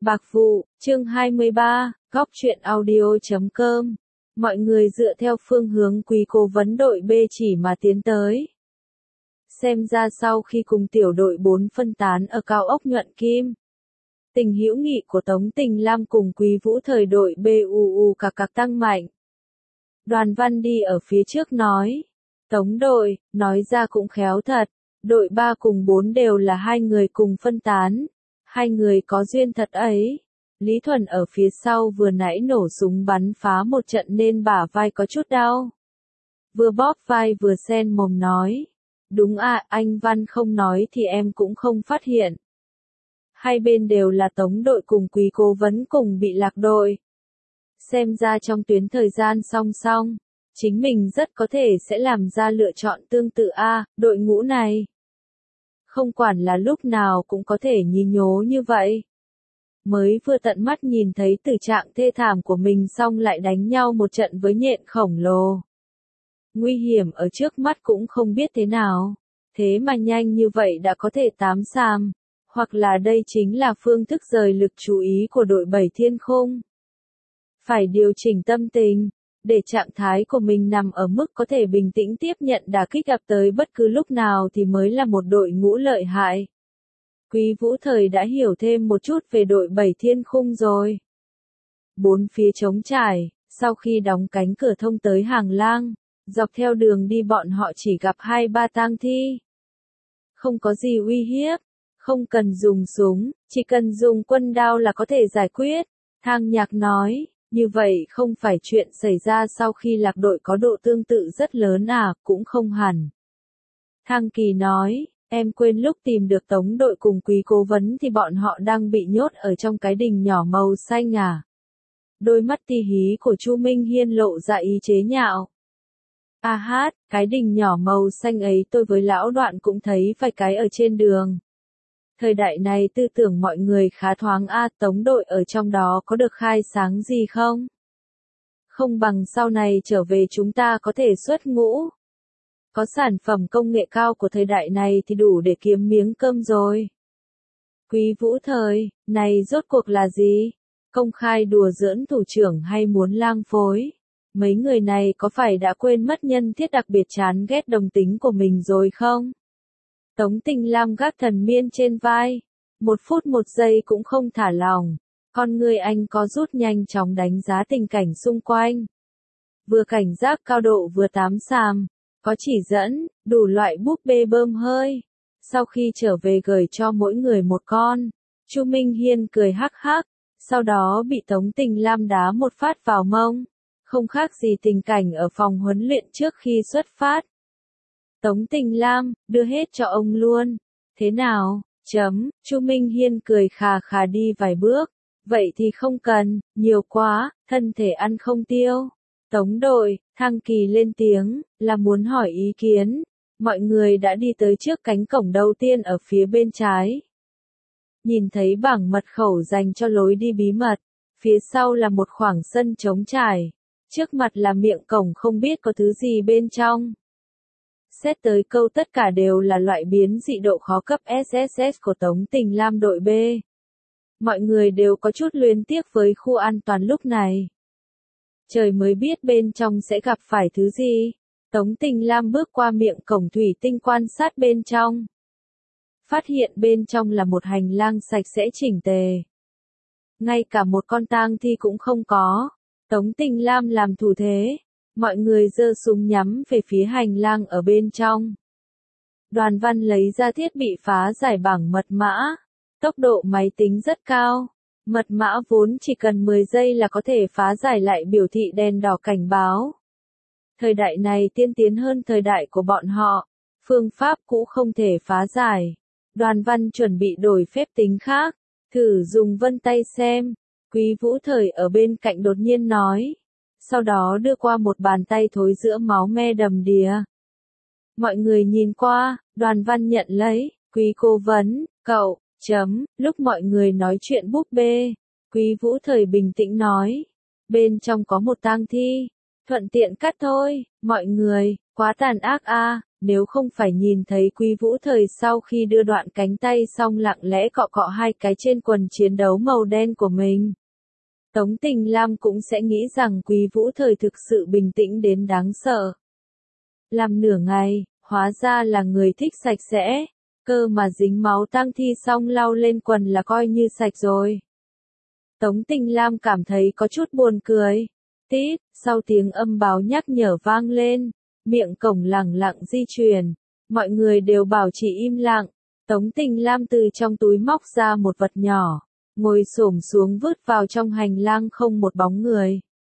Bạc vụ, chương 23, góc truyện audio.com. Mọi người dựa theo phương hướng Quý cố vấn đội B chỉ mà tiến tới. Xem ra sau khi cùng tiểu đội 4 phân tán ở cao ốc Nhuận Kim, tình hữu nghị của Tống Tình Lam cùng Quý Vũ Thời đội B cạc tăng mạnh. Đoàn Văn đi ở phía trước nói, Tống đội, nói ra cũng khéo thật, đội 3 cùng 4 đều là hai người cùng phân tán. Hai người có duyên thật ấy. Lý Thuần ở phía sau vừa nãy nổ súng bắn phá một trận nên bả vai có chút đau. Vừa bóp vai vừa sen mồm nói. Đúng à, anh Văn không nói thì em cũng không phát hiện. Hai bên đều là Tống đội cùng Quý cố vấn cùng bị lạc đội. Xem ra trong tuyến thời gian song song, chính mình rất có thể sẽ làm ra lựa chọn tương tự đội ngũ này. Không quản là lúc nào cũng có thể nhí nhố như vậy. Mới vừa tận mắt nhìn thấy tử trạng thê thảm của mình xong lại đánh nhau một trận với nhện khổng lồ. Nguy hiểm ở trước mắt cũng không biết thế nào, thế mà nhanh như vậy đã có thể tám xàm, hoặc là đây chính là phương thức rời lực chú ý của đội 7 Thiên Khung. Phải điều chỉnh tâm tình, để trạng thái của mình nằm ở mức có thể bình tĩnh tiếp nhận đả kích ập tới bất cứ lúc nào thì mới là một đội ngũ lợi hại. Quý Vũ Thời đã hiểu thêm một chút về đội 7 Thiên Khung rồi. Bốn phía trống trải, sau khi đóng cánh cửa thông tới hàng lang, dọc theo đường đi bọn họ chỉ gặp 2-3 tang thi. Không có gì uy hiếp, không cần dùng súng, chỉ cần dùng quân đao là có thể giải quyết, Thang Nhạc nói. Như vậy không phải chuyện xảy ra sau khi lạc đội có độ tương tự rất lớn cũng không hẳn. Thang Kỳ nói, em quên lúc tìm được Tống đội cùng Quý cố vấn thì bọn họ đang bị nhốt ở trong cái đình nhỏ màu xanh Đôi mắt ti hí của Chu Minh Hiên lộ ra ý chế nhạo. Cái đình nhỏ màu xanh ấy tôi với lão Đoạn cũng thấy vài cái ở trên đường. Thời đại này tư tưởng mọi người khá thoáng Tống đội ở trong đó có được khai sáng gì không? Không bằng sau này trở về chúng ta có thể xuất ngũ. Có sản phẩm công nghệ cao của thời đại này thì đủ để kiếm miếng cơm rồi. Quý Vũ Thời, này rốt cuộc là gì? Công khai đùa giỡn thủ trưởng hay muốn lang phối? Mấy người này có phải đã quên mất nhân thiết đặc biệt chán ghét đồng tính của mình rồi không? Tống Tình Lam gác Thần Miên trên vai, 1 phút 1 giây cũng không thả lỏng, con người anh có rút nhanh chóng đánh giá tình cảnh xung quanh. Vừa cảnh giác cao độ vừa tám xàm, có chỉ dẫn, đủ loại búp bê bơm hơi. Sau khi trở về gửi cho mỗi người một con, Chu Minh Hiên cười hắc hắc, sau đó bị Tống Tình Lam đá một phát vào mông, không khác gì tình cảnh ở phòng huấn luyện trước khi xuất phát. Tống Tình Lam, đưa hết cho ông luôn. Thế nào? Chu Minh Hiên cười khà khà đi vài bước. Vậy thì không cần, nhiều quá, thân thể ăn không tiêu. Tống đội, Thang Kỳ lên tiếng, là muốn hỏi ý kiến. Mọi người đã đi tới trước cánh cổng đầu tiên ở phía bên trái. Nhìn thấy bảng mật khẩu dành cho lối đi bí mật. Phía sau là một khoảng sân trống trải. Trước mặt là miệng cổng không biết có thứ gì bên trong. Xét tới câu tất cả đều là loại biến dị độ khó cấp SSS của Tống Tình Lam đội B. Mọi người đều có chút luyến tiếc với khu an toàn lúc này. Trời mới biết bên trong sẽ gặp phải thứ gì. Tống Tình Lam bước qua miệng cổng thủy tinh quan sát bên trong. Phát hiện bên trong là một hành lang sạch sẽ chỉnh tề. Ngay cả một con tang thi cũng không có. Tống Tình Lam làm thủ thế. Mọi người giơ súng nhắm về phía hành lang ở bên trong. Đoàn Văn lấy ra thiết bị phá giải bảng mật mã. Tốc độ máy tính rất cao. Mật mã vốn chỉ cần 10 giây là có thể phá giải lại biểu thị đèn đỏ cảnh báo. Thời đại này tiên tiến hơn thời đại của bọn họ. Phương pháp cũ không thể phá giải. Đoàn Văn chuẩn bị đổi phép tính khác. Thử dùng vân tay xem. Quý Vũ Thời ở bên cạnh đột nhiên nói. Sau đó đưa qua một bàn tay thối giữa máu me đầm đìa. Mọi người nhìn qua, Đoàn Văn nhận lấy, Quý cố vấn, cậu, lúc mọi người nói chuyện búp bê, Quý Vũ Thời bình tĩnh nói, bên trong có một tang thi, thuận tiện cắt thôi, mọi người, quá tàn ác Nếu không phải nhìn thấy Quý Vũ Thời sau khi đưa đoạn cánh tay xong lặng lẽ cọ cọ hai cái trên quần chiến đấu màu đen của mình, Tống Tình Lam cũng sẽ nghĩ rằng Quý Vũ Thời thực sự bình tĩnh đến đáng sợ. Làm nửa ngày, hóa ra là người thích sạch sẽ, cơ mà dính máu tang thi xong lau lên quần là coi như sạch rồi. Tống Tình Lam cảm thấy có chút buồn cười. Tít, sau tiếng âm báo nhắc nhở vang lên, miệng cổng lẳng lặng di chuyển, mọi người đều bảo chị im lặng. Tống Tình Lam từ trong túi móc ra một vật nhỏ, ngồi xổm xuống vứt vào trong hành lang không một bóng người.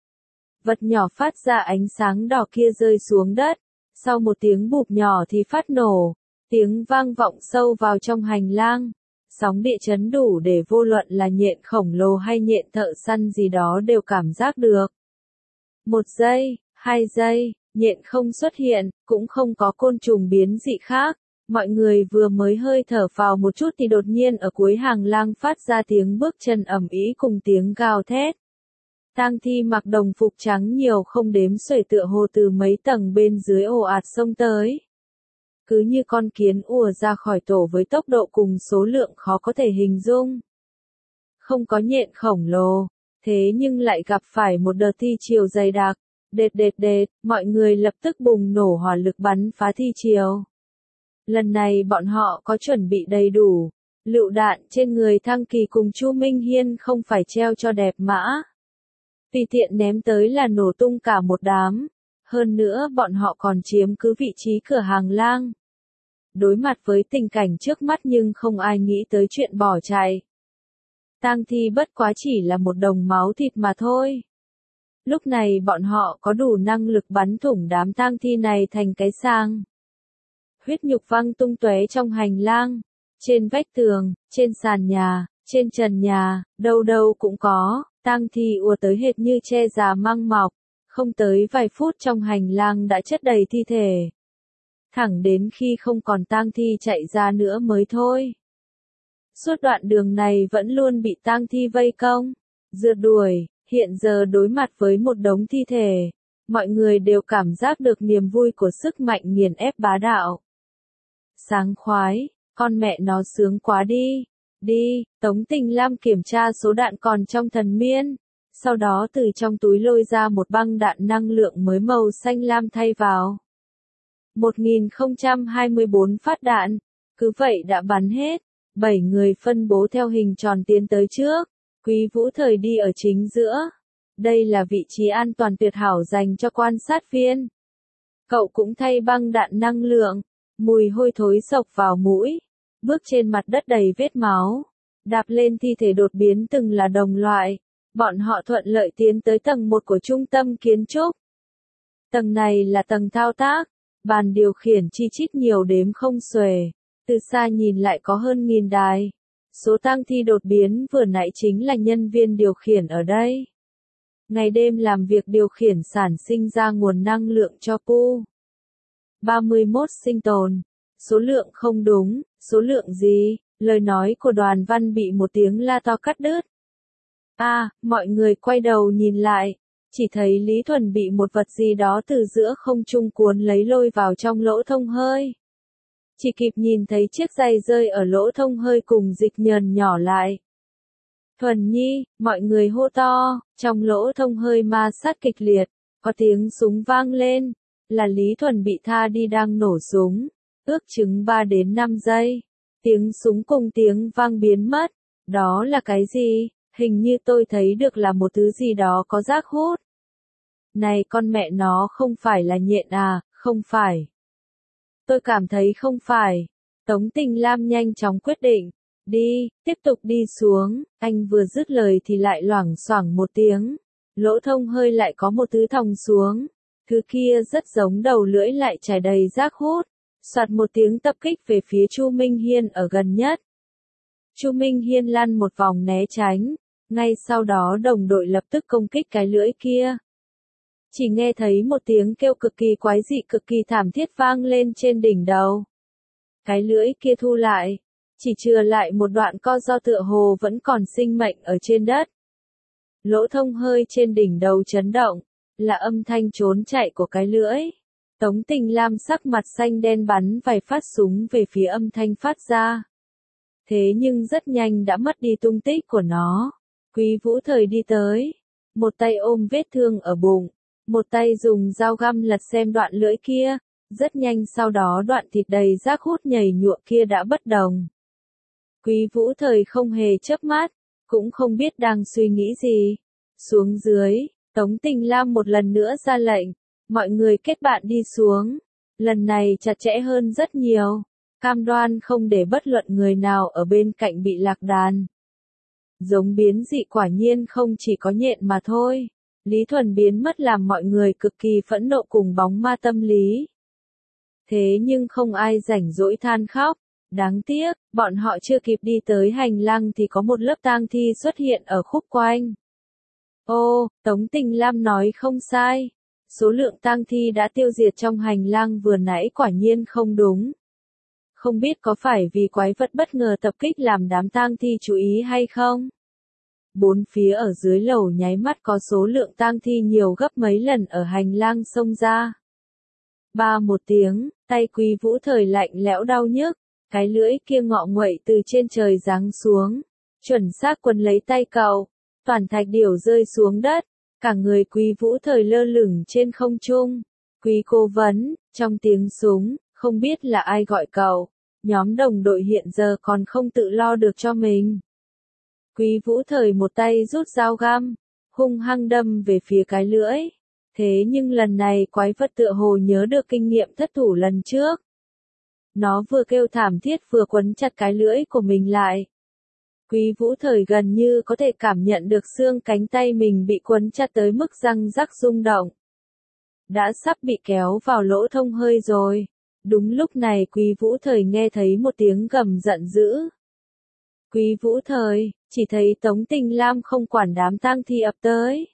Vật nhỏ phát ra ánh sáng đỏ kia rơi xuống đất, sau một tiếng bụp nhỏ thì phát nổ, tiếng vang vọng sâu vào trong hành lang. Sóng địa chấn đủ để vô luận là nhện khổng lồ hay nhện thợ săn gì đó đều cảm giác được. 1 giây, 2 giây, nhện không xuất hiện, cũng không có côn trùng biến dị khác. Mọi người vừa mới hơi thở phào một chút thì đột nhiên ở cuối hành lang phát ra tiếng bước chân ầm ĩ cùng tiếng gào thét. Tang thi mặc đồng phục trắng nhiều không đếm xuể tựa hồ từ mấy tầng bên dưới ồ ạt xông tới. Cứ như con kiến ùa ra khỏi tổ với tốc độ cùng số lượng khó có thể hình dung. Không có nhện khổng lồ, thế nhưng lại gặp phải một đợt thi chiều dày đặc, đệt, mọi người lập tức bùng nổ hỏa lực bắn phá thi chiều. Lần này bọn họ có chuẩn bị đầy đủ, lựu đạn trên người Thăng Kỳ cùng Chu Minh Hiên không phải treo cho đẹp mã. Tùy tiện ném tới là nổ tung cả một đám, hơn nữa bọn họ còn chiếm cứ vị trí cửa hàng lang. Đối mặt với tình cảnh trước mắt nhưng không ai nghĩ tới chuyện bỏ chạy. Tang thi bất quá chỉ là một đồng máu thịt mà thôi. Lúc này bọn họ có đủ năng lực bắn thủng đám tang thi này thành cái sang. Huyết nhục văng tung tóe trong hành lang, trên vách tường, trên sàn nhà, trên trần nhà, đâu đâu cũng có, tang thi ùa tới hệt như tre già măng mọc, không tới vài phút trong hành lang đã chất đầy thi thể. Thẳng đến khi không còn tang thi chạy ra nữa mới thôi. Suốt đoạn đường này vẫn luôn bị tang thi vây công, rượt đuổi, hiện giờ đối mặt với một đống thi thể, mọi người đều cảm giác được niềm vui của sức mạnh nghiền ép bá đạo. Sáng khoái, con mẹ nó sướng quá đi. Đi, Tống Tình Lam kiểm tra số đạn còn trong thần miên, sau đó từ trong túi lôi ra một băng đạn năng lượng mới màu xanh lam thay vào. 1024 phát đạn, cứ vậy đã bắn hết, 7 người phân bố theo hình tròn tiến tới trước, Quý Vũ Thời đi ở chính giữa. Đây là vị trí an toàn tuyệt hảo dành cho quan sát viên. Cậu cũng thay băng đạn năng lượng, mùi hôi thối xộc vào mũi, bước trên mặt đất đầy vết máu, đạp lên thi thể đột biến từng là đồng loại. Bọn họ thuận lợi tiến tới tầng 1 của trung tâm kiến trúc. Tầng này là tầng thao tác, bàn điều khiển chi chít nhiều đếm không xuể, từ xa nhìn lại có hơn 1000 đài. Số tang thi đột biến vừa nãy chính là nhân viên điều khiển ở đây. Ngày đêm làm việc điều khiển sản sinh ra nguồn năng lượng cho Pu. 31 sinh tồn. Số lượng không đúng, số lượng gì? Lời nói của Đoàn Văn bị một tiếng la to cắt đứt. Mọi người quay đầu nhìn lại, chỉ thấy Lý Thuần bị một vật gì đó từ giữa không trung cuốn lấy lôi vào trong lỗ thông hơi. Chỉ kịp nhìn thấy chiếc giày rơi ở lỗ thông hơi cùng dịch nhờn nhỏ lại. Thuần Nhi, mọi người hô to, trong lỗ thông hơi ma sát kịch liệt, có tiếng súng vang lên, là Lý Thuần bị tha đi đang nổ súng, ước chừng 3 đến 5 giây. Tiếng súng cùng tiếng vang biến mất, đó là cái gì? Hình như tôi thấy được là một thứ gì đó có rác hút. Này con mẹ nó không phải là nhện à, không phải. Tôi cảm thấy không phải. Tống Tình Lam nhanh chóng quyết định. Đi, tiếp tục đi xuống, anh vừa dứt lời thì lại loảng xoảng một tiếng. Lỗ thông hơi lại có một thứ thòng xuống. Thứ kia rất giống đầu lưỡi lại trải đầy rác hút. Soạt một tiếng tập kích về phía Chu Minh Hiên ở gần nhất. Chu Minh Hiên lăn một vòng né tránh. Ngay sau đó đồng đội lập tức công kích cái lưỡi kia. Chỉ nghe thấy một tiếng kêu cực kỳ quái dị cực kỳ thảm thiết vang lên trên đỉnh đầu. Cái lưỡi kia thu lại, chỉ chừa lại một đoạn co do tựa hồ vẫn còn sinh mệnh ở trên đất. Lỗ thông hơi trên đỉnh đầu chấn động, là âm thanh trốn chạy của cái lưỡi. Tống Tình Lam sắc mặt xanh đen bắn vài phát súng về phía âm thanh phát ra. Thế nhưng rất nhanh đã mất đi tung tích của nó. Quý Vũ Thời đi tới, một tay ôm vết thương ở bụng, một tay dùng dao găm lật xem đoạn lưỡi kia, rất nhanh sau đó đoạn thịt đầy rác hút nhầy nhụa kia đã bất đồng. Quý Vũ Thời không hề chớp mắt, cũng không biết đang suy nghĩ gì. Xuống dưới, Tống Tình Lam một lần nữa ra lệnh, mọi người kết bạn đi xuống, lần này chặt chẽ hơn rất nhiều, cam đoan không để bất luận người nào ở bên cạnh bị lạc đàn. Giống biến dị quả nhiên không chỉ có nhện mà thôi. Lý Thuần biến mất làm mọi người cực kỳ phẫn nộ cùng bóng ma tâm lý. Thế nhưng không ai rảnh rỗi than khóc. Đáng tiếc, bọn họ chưa kịp đi tới hành lang thì có một lớp tang thi xuất hiện ở khúc quanh. Ô, Tống Tình Lam nói không sai. Số lượng tang thi đã tiêu diệt trong hành lang vừa nãy quả nhiên không đúng. Không biết có phải vì quái vật bất ngờ tập kích làm đám tang thi chú ý hay không? Bốn phía ở dưới lầu nháy mắt có số lượng tang thi nhiều gấp mấy lần ở hành lang xông ra. Ba một tiếng, tay Quý Vũ Thời lạnh lẽo đau nhức, cái lưỡi kia ngọ nguậy từ trên trời giáng xuống, chuẩn xác quấn lấy tay cậu, toàn thạch điểu rơi xuống đất, cả người Quý Vũ Thời lơ lửng trên không trung. Quý cố vấn, trong tiếng súng, không biết là ai gọi cậu, nhóm đồng đội hiện giờ còn không tự lo được cho mình. Quý Vũ Thời một tay rút dao găm, hung hăng đâm về phía cái lưỡi. Thế nhưng lần này quái vật tựa hồ nhớ được kinh nghiệm thất thủ lần trước. Nó vừa kêu thảm thiết vừa quấn chặt cái lưỡi của mình lại. Quý Vũ Thời gần như có thể cảm nhận được xương cánh tay mình bị quấn chặt tới mức răng rắc rung động. Đã sắp bị kéo vào lỗ thông hơi rồi. Đúng lúc này Quý Vũ Thời nghe thấy một tiếng gầm giận dữ. Quý Vũ Thời, chỉ thấy Tống Tình Lam không quản đám tang thi ập tới.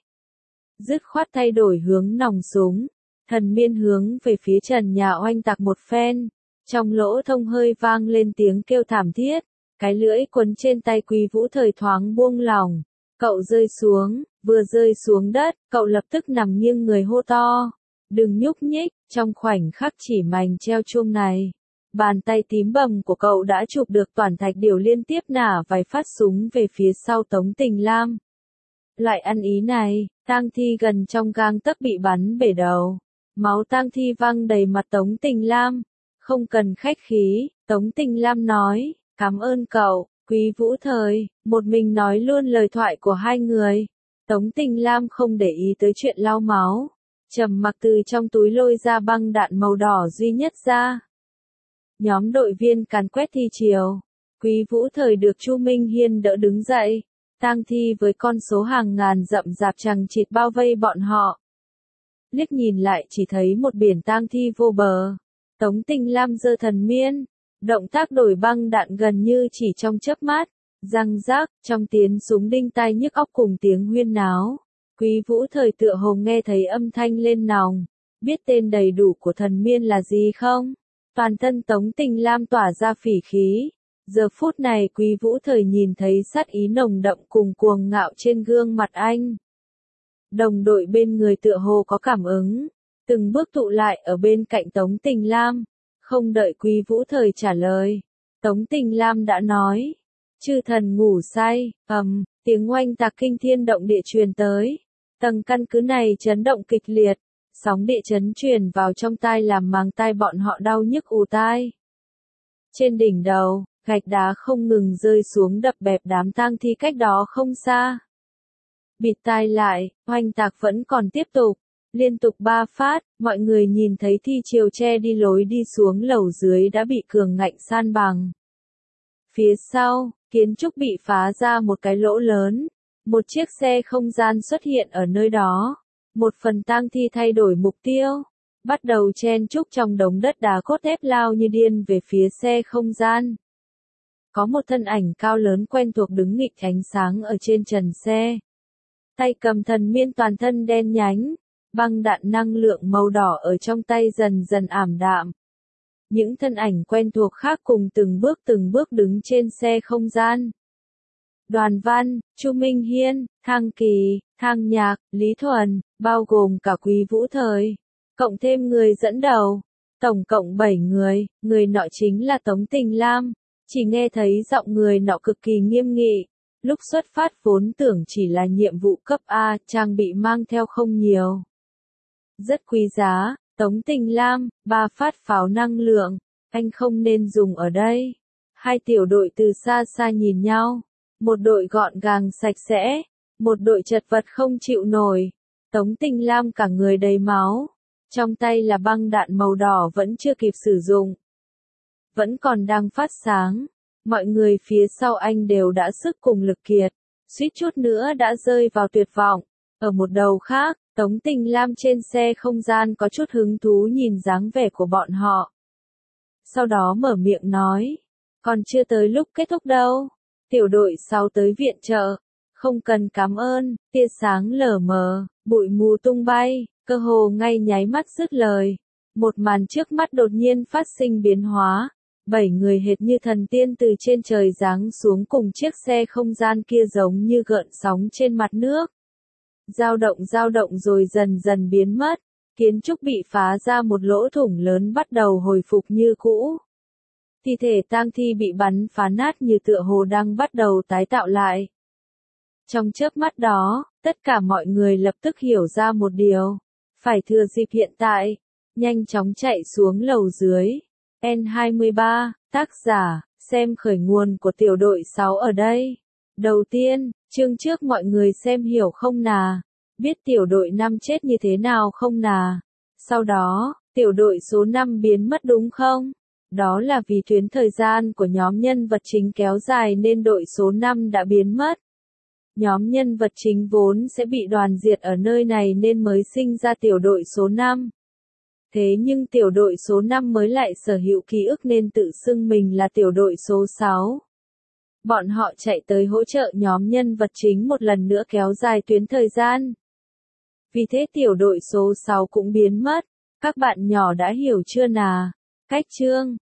Dứt khoát thay đổi hướng nòng súng, thần miên hướng về phía trần nhà oanh tạc một phen. Trong lỗ thông hơi vang lên tiếng kêu thảm thiết, cái lưỡi quấn trên tay Quý Vũ Thời thoáng buông lỏng. Cậu rơi xuống, vừa rơi xuống đất, cậu lập tức nằm nghiêng người hô to. Đừng nhúc nhích, trong khoảnh khắc chỉ mảnh treo chuông này. Bàn tay tím bầm của cậu đã chụp được toàn thạch điểu liên tiếp nả vài phát súng về phía sau Tống Tình Lam. Loại ăn ý này, tang thi gần trong gang tấc bị bắn bể đầu. Máu tang thi văng đầy mặt Tống Tình Lam. Không cần khách khí, Tống Tình Lam nói, cảm ơn cậu, Quý Vũ Thời, một mình nói luôn lời thoại của hai người. Tống Tình Lam không để ý tới chuyện lau máu. Trầm mặc từ trong túi lôi ra băng đạn màu đỏ duy nhất ra. Nhóm đội viên càn quét thi chiều. Quý Vũ Thời được Chu Minh Hiên đỡ đứng dậy. Tang thi với con số hàng ngàn rậm rạp chằng chịt bao vây bọn họ. Liếc nhìn lại chỉ thấy một biển tang thi vô bờ. Tống Tình Lam giơ thần miên. Động tác đổi băng đạn gần như chỉ trong chớp mắt. Răng rác, trong tiếng súng đinh tai nhức óc cùng tiếng huyên náo. Quý Vũ Thời tựa hồ nghe thấy âm thanh lên nòng. Biết tên đầy đủ của thần miên là gì không? Toàn thân Tống Tình Lam tỏa ra phỉ khí. Giờ phút này Quý Vũ Thời nhìn thấy sát ý nồng đậm cùng cuồng ngạo trên gương mặt anh. Đồng đội bên người tựa hồ có cảm ứng. Từng bước tụ lại ở bên cạnh Tống Tình Lam. Không đợi Quý Vũ Thời trả lời. Tống Tình Lam đã nói. Chư thần ngủ say, tiếng oanh tạc kinh thiên động địa truyền tới. Tầng căn cứ này chấn động kịch liệt. Sóng địa chấn truyền vào trong tai làm màng tai bọn họ đau nhức ù tai. Trên đỉnh đầu, gạch đá không ngừng rơi xuống đập bẹp đám tang thi cách đó không xa. Bịt tai lại, oanh tạc vẫn còn tiếp tục. Liên tục 3 phát, mọi người nhìn thấy thi chiều che đi lối đi xuống lầu dưới đã bị cường ngạnh san bằng. Phía sau, kiến trúc bị phá ra một cái lỗ lớn. Một chiếc xe không gian xuất hiện ở nơi đó. Một phần tang thi thay đổi mục tiêu. Bắt đầu chen chúc trong đống đất đá cốt thép lao như điên về phía xe không gian. Có một thân ảnh cao lớn quen thuộc đứng nghịch ánh sáng ở trên trần xe. Tay cầm thần miên toàn thân đen nhánh. Băng đạn năng lượng màu đỏ ở trong tay dần dần ảm đạm. Những thân ảnh quen thuộc khác cùng từng bước đứng trên xe không gian. Đoàn Văn, Chu Minh Hiên, Thang Kỳ, Thang Nhạc, Lý Thuần, bao gồm cả Quý Vũ Thời. cộng thêm người dẫn đầu. Tổng cộng 7 người nọ chính là Tống Tình Lam. Chỉ nghe thấy giọng người nọ cực kỳ nghiêm nghị. Lúc xuất phát vốn tưởng chỉ là nhiệm vụ cấp A, trang bị mang theo không nhiều. Rất quý giá, Tống Tình Lam, 3 phát pháo năng lượng, anh không nên dùng ở đây. Hai tiểu đội từ xa xa nhìn nhau. Một đội gọn gàng sạch sẽ, một đội chật vật không chịu nổi. Tống Tình Lam cả người đầy máu. Trong tay là băng đạn màu đỏ vẫn chưa kịp sử dụng. Vẫn còn đang phát sáng. Mọi người phía sau anh đều đã sức cùng lực kiệt. Suýt chút nữa đã rơi vào tuyệt vọng. Ở một đầu khác, Tống Tình Lam trên xe không gian có chút hứng thú nhìn dáng vẻ của bọn họ. Sau đó mở miệng nói. Còn chưa tới lúc kết thúc đâu. Tiểu đội 6 tới viện trợ. Không cần cảm ơn, tia sáng lờ mờ, bụi mù tung bay, cơ hồ ngay nháy mắt dứt lời. Một màn trước mắt đột nhiên phát sinh biến hóa. 7 người hệt như thần tiên từ trên trời giáng xuống cùng chiếc xe không gian kia giống như gợn sóng trên mặt nước. Dao động rồi dần dần biến mất. Kiến trúc bị phá ra một lỗ thủng lớn bắt đầu hồi phục như cũ. Thi thể tang thi bị bắn phá nát như tựa hồ đang bắt đầu tái tạo lại. Trong chớp mắt đó, tất cả mọi người lập tức hiểu ra một điều. Phải thừa dịp hiện tại, nhanh chóng chạy xuống lầu dưới. N23, tác giả, xem khởi nguồn của tiểu đội 6 ở đây. Đầu tiên, chương trước mọi người xem hiểu không nà? Biết tiểu đội 5 chết như thế nào không nà? Sau đó, tiểu đội số 5 biến mất đúng không? Đó là vì tuyến thời gian của nhóm nhân vật chính kéo dài nên đội số 5 đã biến mất. Nhóm nhân vật chính vốn sẽ bị đoàn diệt ở nơi này nên mới sinh ra tiểu đội số 5. Thế nhưng tiểu đội số 5 mới lại sở hữu ký ức nên tự xưng mình là tiểu đội số 6. Bọn họ chạy tới hỗ trợ nhóm nhân vật chính một lần nữa kéo dài tuyến thời gian. Vì thế tiểu đội số 6 cũng biến mất. Các bạn nhỏ đã hiểu chưa nà? Cách chương